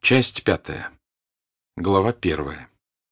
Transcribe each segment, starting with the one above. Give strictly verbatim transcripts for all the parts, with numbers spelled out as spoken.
Часть пятая. Глава первая.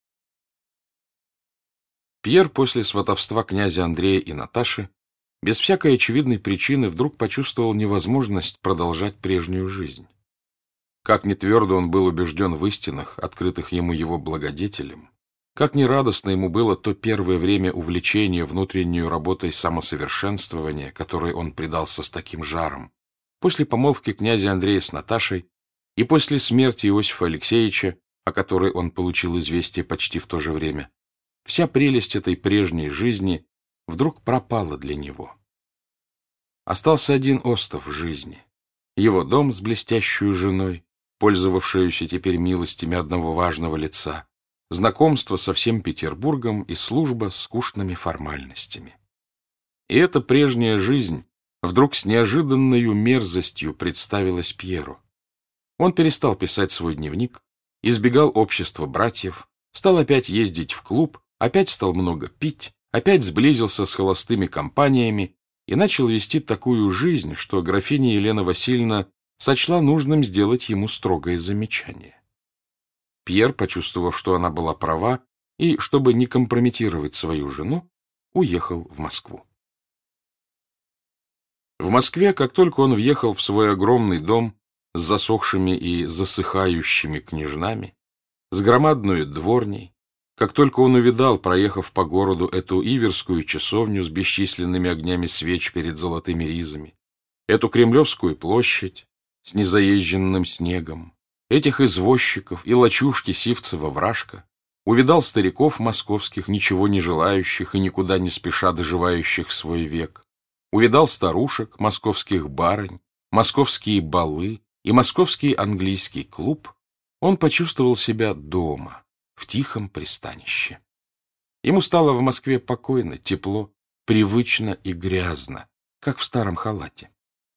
Пьер после сватовства князя Андрея и Наташи без всякой очевидной причины вдруг почувствовал невозможность продолжать прежнюю жизнь. Как ни твердо он был убежден в истинах, открытых ему его благодетелем, как ни радостно ему было то первое время увлечения внутреннюю работой самосовершенствования, которой он предался с таким жаром, после помолвки князя Андрея с Наташей и после смерти Иосифа Алексеевича, о которой он получил известие почти в то же время, вся прелесть этой прежней жизни вдруг пропала для него. Остался один остов жизни. Его дом с блестящей женой, пользовавшуюся теперь милостями одного важного лица, знакомство со всем Петербургом и служба с скучными формальностями. И эта прежняя жизнь вдруг с неожиданной мерзостью представилась Пьеру. Он перестал писать свой дневник, избегал общества братьев, стал опять ездить в клуб, опять стал много пить, опять сблизился с холостыми компаниями и начал вести такую жизнь, что графиня Елена Васильевна сочла нужным сделать ему строгое замечание. Пьер, почувствовав, что она была права, и, чтобы не компрометировать свою жену, уехал в Москву. В Москве, как только он въехал в свой огромный дом с засохшими и засыхающими княжнами, с громадной дворней, как только он увидал, проехав по городу, эту иверскую часовню с бесчисленными огнями свеч перед золотыми ризами, эту Кремлевскую площадь с незаезженным снегом, этих извозчиков и лачушки Сивцева-Вражка, увидал стариков московских, ничего не желающих и никуда не спеша доживающих свой век, увидал старушек, московских барынь, московские балы и московский английский клуб, он почувствовал себя дома, в тихом пристанище. Ему стало в Москве покойно, тепло, привычно и грязно, как в старом халате.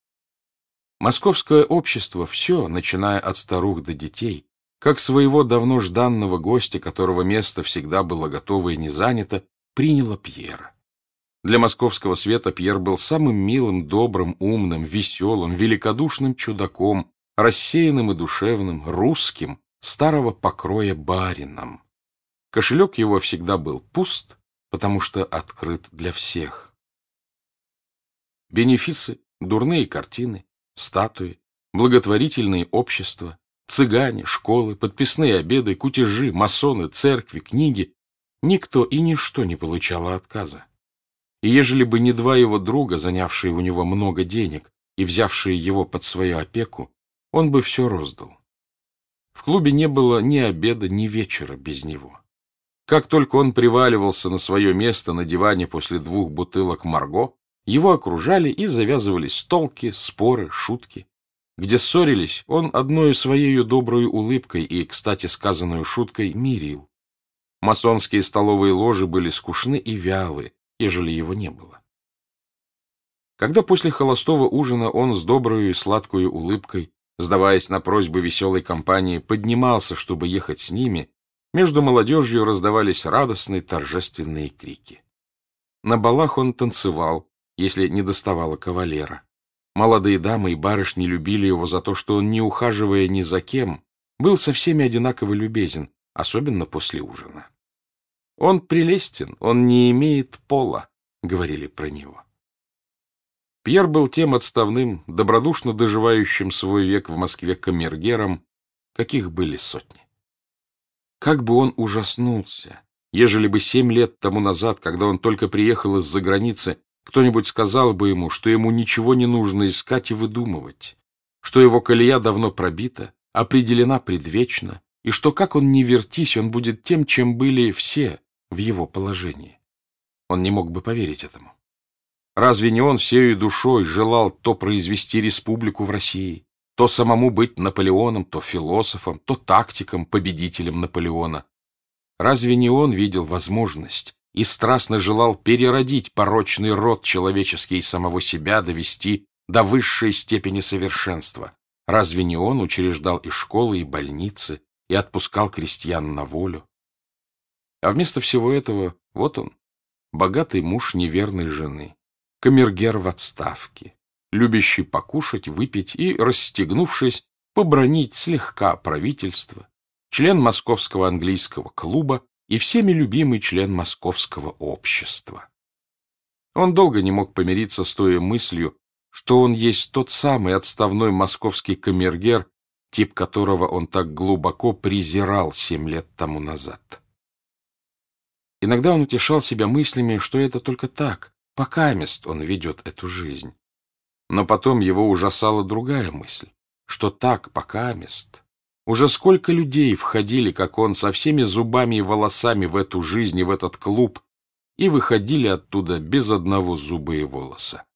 Московское общество все, начиная от старух до детей, как своего давно жданного гостя, которого место всегда было готово и не занято, приняло Пьера. Для московского света Пьер был самым милым, добрым, умным, веселым, великодушным чудаком, рассеянным и душевным, русским, старого покроя барином. Кошелек его всегда был пуст, потому что открыт для всех. Бенефисы, дурные картины, статуи, благотворительные общества, цыгане, школы, подписные обеды, кутежи, масоны, церкви, книги — никто и ничто не получало отказа. И ежели бы не два его друга, занявшие у него много денег и взявшие его под свою опеку, он бы все роздал. В клубе не было ни обеда, ни вечера без него. Как только он приваливался на свое место на диване после двух бутылок Марго, его окружали и завязывались толки, споры, шутки. Где ссорились, он одною своею доброй улыбкой и, кстати сказанную шуткой, мирил. Масонские столовые ложи были скучны и вялы, ежели его не было. Когда после холостого ужина он с доброю и сладкою улыбкой, сдаваясь на просьбы веселой компании, поднимался, чтобы ехать с ними, между молодежью раздавались радостные торжественные крики. На балах он танцевал, если не доставало кавалера. Молодые дамы и барышни любили его за то, что он, не ухаживая ни за кем, был со всеми одинаково любезен, особенно после ужина. «Он прелестен, он не имеет пола», — говорили про него. Пьер был тем отставным, добродушно доживающим свой век в Москве камергером, каких были сотни. Как бы он ужаснулся, ежели бы семь лет тому назад, когда он только приехал из-за границы, кто-нибудь сказал бы ему, что ему ничего не нужно искать и выдумывать, что его колея давно пробита, определена предвечно, и что, как он ни вертись, он будет тем, чем были все в его положении. Он не мог бы поверить этому. Разве не он всею душой желал то произвести республику в России, то самому быть Наполеоном, то философом, то тактиком, победителем Наполеона? Разве не он видел возможность и страстно желал переродить порочный род человеческий и самого себя довести до высшей степени совершенства? Разве не он учреждал и школы, и больницы, и отпускал крестьян на волю? А вместо всего этого вот он, богатый муж неверной жены, камергер в отставке, любящий покушать, выпить и, расстегнувшись, побранить слегка правительство, член Московского английского клуба и всеми любимый член Московского общества. Он долго не мог помириться с той мыслью, что он есть тот самый отставной московский камергер, тип которого он так глубоко презирал семь лет тому назад. Иногда он утешал себя мыслями, что это только так, покамест он ведет эту жизнь. Но потом его ужасала другая мысль, что так, покамест, уже сколько людей входили, как он, со всеми зубами и волосами в эту жизнь и в этот клуб, и выходили оттуда без одного зуба и волоса.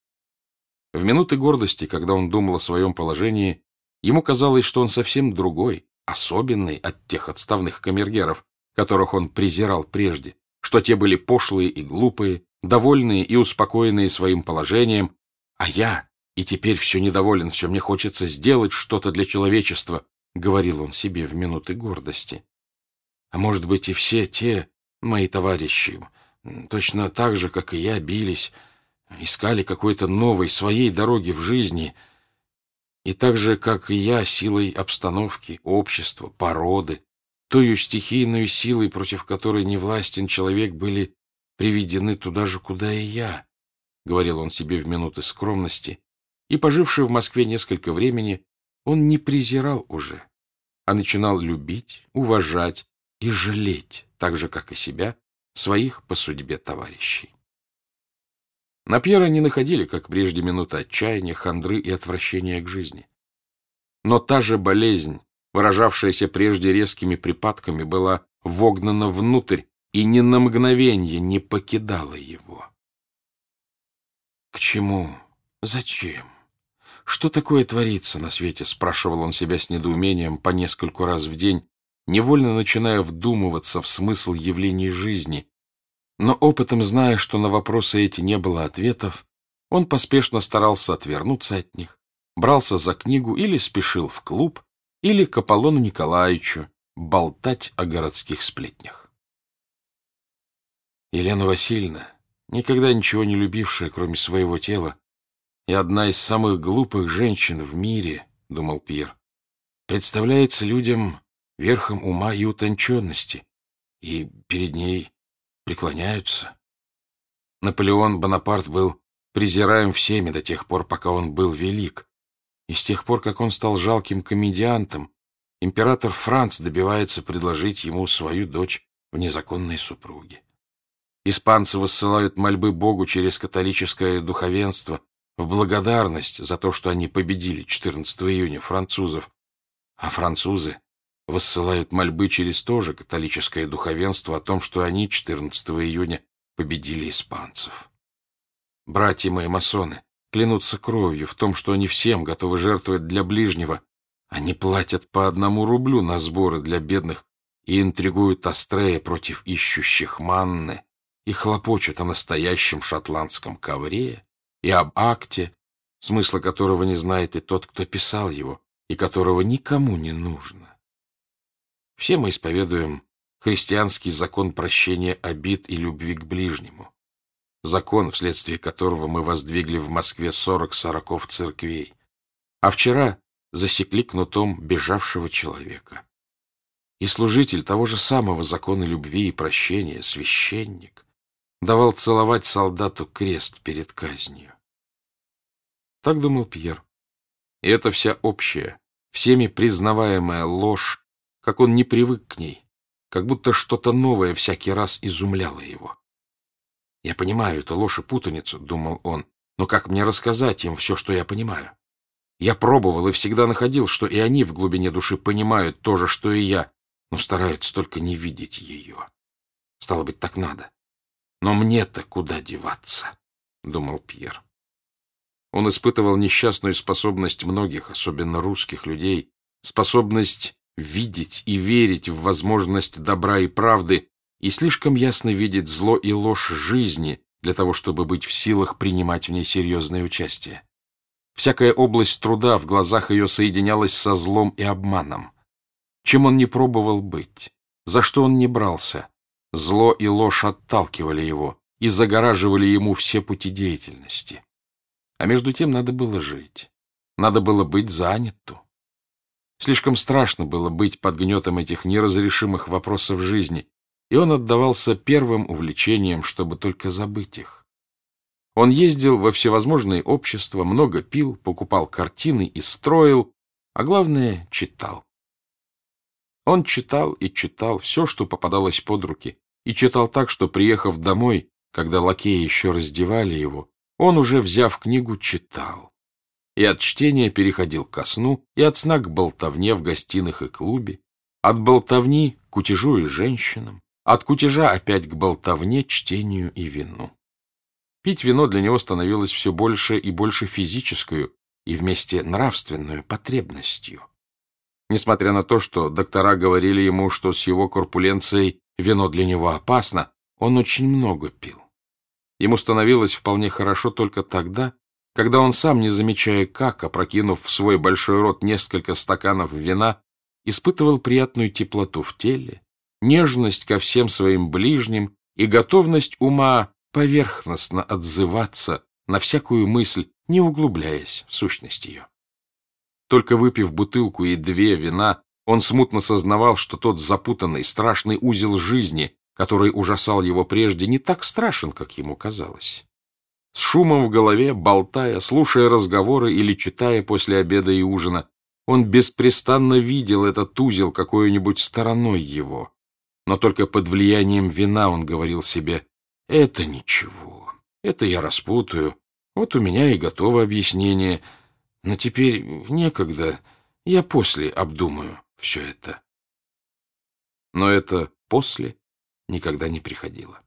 В минуты гордости, когда он думал о своем положении, ему казалось, что он совсем другой, особенный от тех отставных камергеров, которых он презирал прежде, что те были пошлые и глупые, довольные и успокоенные своим положением, а я и теперь все недоволен, все мне хочется сделать что-то для человечества, говорил он себе в минуты гордости. А может быть, и все те мои товарищи, точно так же, как и я, бились, искали какой-то новой, своей дороги в жизни, и так же, как и я, силой обстановки, общества, породы, тою стихийной силой, против которой не властен человек, были приведены туда же, куда и я, — говорил он себе в минуты скромности, и, поживший в Москве несколько времени, он не презирал уже, а начинал любить, уважать и жалеть, так же, как и себя, своих по судьбе товарищей. На Пьера не находили, как прежде, минуты отчаяния, хандры и отвращения к жизни. Но та же болезнь, выражавшаяся прежде резкими припадками, была вогнана внутрь и ни на мгновенье не покидала его. «К чему? Зачем? Что такое творится на свете?» — спрашивал он себя с недоумением по нескольку раз в день, невольно начиная вдумываться в смысл явлений жизни. Но опытом зная, что на вопросы эти не было ответов, он поспешно старался отвернуться от них, брался за книгу или спешил в клуб, или к Аполлону Николаевичу болтать о городских сплетнях. Елена Васильевна, никогда ничего не любившая, кроме своего тела, и одна из самых глупых женщин в мире, — думал Пьер, — представляется людям верхом ума и утонченности, и перед ней преклоняются. Наполеон Бонапарт был презираем всеми до тех пор, пока он был велик, и с тех пор, как он стал жалким комедиантом, император Франц добивается предложить ему свою дочь в незаконные супруги. Испанцы высылают мольбы Богу через католическое духовенство в благодарность за то, что они победили четырнадцатого июня французов, а французы высылают мольбы через то же католическое духовенство о том, что они четырнадцатого июня победили испанцев. Братья мои масоны клянутся кровью в том, что они всем готовы жертвовать для ближнего. Они платят по одному рублю на сборы для бедных и интригуют Астрея против ищущих манны и хлопочут о настоящем шотландском ковре и об акте, смысла которого не знает и тот, кто писал его, и которого никому не нужно. Все мы исповедуем христианский закон прощения обид и любви к ближнему, закон, вследствие которого мы воздвигли в Москве сорок сороков церквей, а вчера засекли кнутом бежавшего человека. И служитель того же самого закона любви и прощения, священник, давал целовать солдату крест перед казнью. Так думал Пьер. И это вся общая, всеми признаваемая ложь, как он не привык к ней, как будто что-то новое всякий раз изумляло его. «Я понимаю эту ложь и путаницу», — думал он, — «но как мне рассказать им все, что я понимаю? Я пробовал и всегда находил, что и они в глубине души понимают то же, что и я, но стараются только не видеть ее. Стало быть, так надо. Но мне-то куда деваться?» — думал Пьер. Он испытывал несчастную способность многих, особенно русских людей, способность видеть и верить в возможность добра и правды и слишком ясно видеть зло и ложь жизни для того, чтобы быть в силах принимать в ней серьезное участие. Всякая область труда в глазах ее соединялась со злом и обманом. Чем он не пробовал быть, за что он не брался, зло и ложь отталкивали его и загораживали ему все пути деятельности. А между тем надо было жить, надо было быть заняту. Слишком страшно было быть под гнетом этих неразрешимых вопросов жизни, и он отдавался первым увлечениям, чтобы только забыть их. Он ездил во всевозможные общества, много пил, покупал картины и строил, а главное — читал. Он читал и читал все, что попадалось под руки, и читал так, что, приехав домой, когда лакеи еще раздевали его, он, уже взяв книгу, читал. И от чтения переходил ко сну, и от сна к болтовне в гостиных и клубе, от болтовни к кутежу и женщинам, от кутежа опять к болтовне, чтению и вину. Пить вино для него становилось все больше и больше физическую и вместе нравственную потребностью. Несмотря на то, что доктора говорили ему, что с его корпуленцией вино для него опасно, он очень много пил. Ему становилось вполне хорошо только тогда, когда он сам, не замечая как, опрокинув в свой большой рот несколько стаканов вина, испытывал приятную теплоту в теле, нежность ко всем своим ближним и готовность ума поверхностно отзываться на всякую мысль, не углубляясь в сущность ее. Только выпив бутылку и две вина, он смутно сознавал, что тот запутанный, страшный узел жизни, который ужасал его прежде, не так страшен, как ему казалось. С шумом в голове, болтая, слушая разговоры или читая после обеда и ужина, он беспрестанно видел этот узел какой-нибудь стороной его. Но только под влиянием вина он говорил себе: «Это ничего, это я распутаю, вот у меня и готово объяснение, но теперь некогда, я после обдумаю все это». Но это «после» никогда не приходило.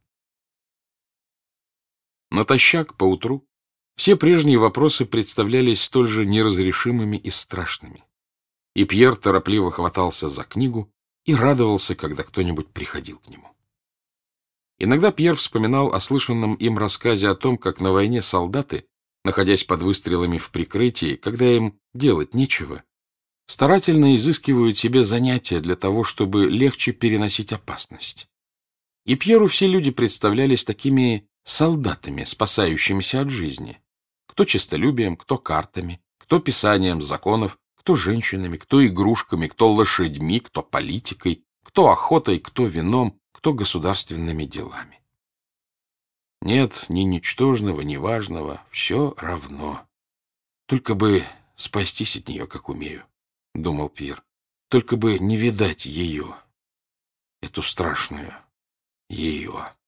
Натощак поутру все прежние вопросы представлялись столь же неразрешимыми и страшными, и Пьер торопливо хватался за книгу и радовался, когда кто-нибудь приходил к нему. Иногда Пьер вспоминал о слышанном им рассказе о том, как на войне солдаты, находясь под выстрелами в прикрытии, когда им делать нечего, старательно изыскивают себе занятия для того, чтобы легче переносить опасность. И Пьеру все люди представлялись такими солдатами, спасающимися от жизни. Кто честолюбием, кто картами, кто писанием законов, кто женщинами, кто игрушками, кто лошадьми, кто политикой, кто охотой, кто вином, кто государственными делами. Нет ни ничтожного, ни важного, все равно. Только бы спастись от нее, как умею, — думал Пьер. Только бы не видать ее, эту страшную ее.